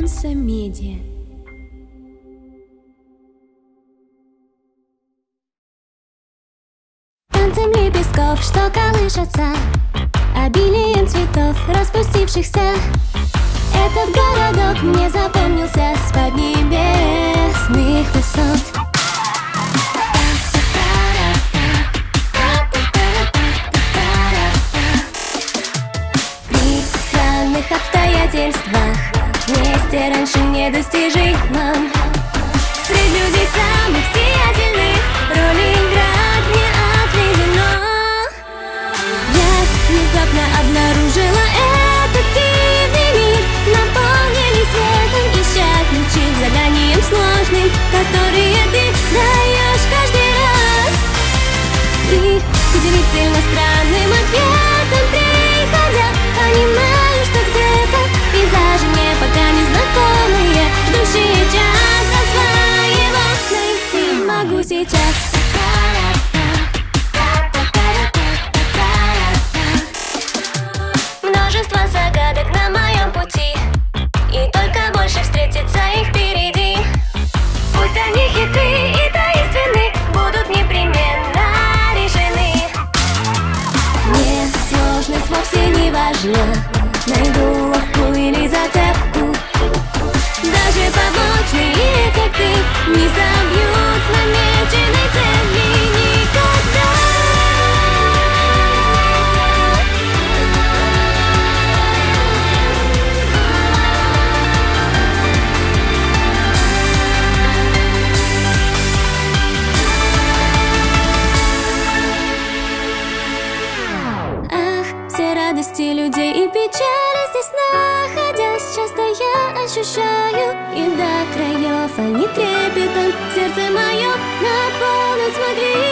Альянса Медиа. Танцем лепестков, что колышется, обилием цветов, распустившихся. Этот городок мне запомнился с поднебесных высот. При странных обстоятельствах вместе раньше недостижимом. Среди людей самых сиятельных роли играть мне отведено. Я внезапно обнаружила этот дивный мир, наполненный светом, ища ключи к заданиям сложным, которые ты даешь каждый раз. И удивительно странным ответом приходя, понимаю, что где-то пейзажи мне пока незнакомые, ждущие час освоего найти могу сейчас. Множество загадок на моем пути, и только больше встретится их впереди. Пусть они хитры и таинственны, будут непременно решены. Мне сложность вовсе не важна, найду ловку или зацепку. Даже побочные эффекты не собьют с намеченной цели никогда. Ах, все радости людей и печали здесь находясь, часто я ощущаю, и до краев они трепетом сердце мое наполнить смогли.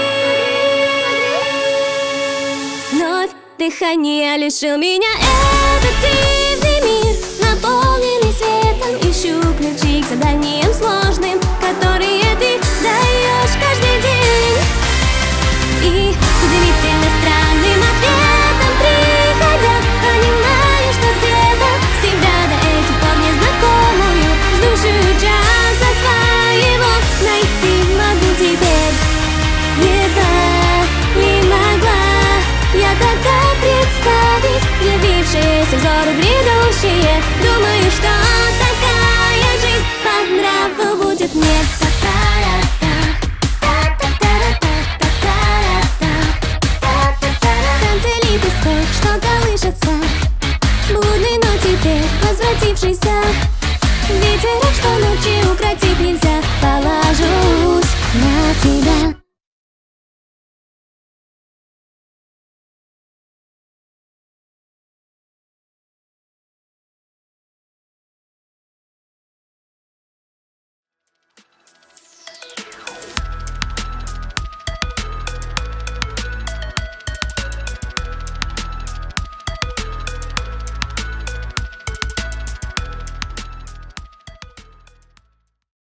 Вновь дыхание лишил меня этот дивный мир, наполненный светом, ищу ключи к заданиям сложным, которые ты даешь каждый день. И удивительно странным ответом приходя, понимаю, что где-то всегда до этих пор незнакомую, ждущую час освоего найти могу теперь. Едва не могла я тогда представить явившиеся взору грядущие. Думаю, что такая жизнь по нраву будет мне. Что колышется, блудный, но теперь возвратившийся ветерок, что ночи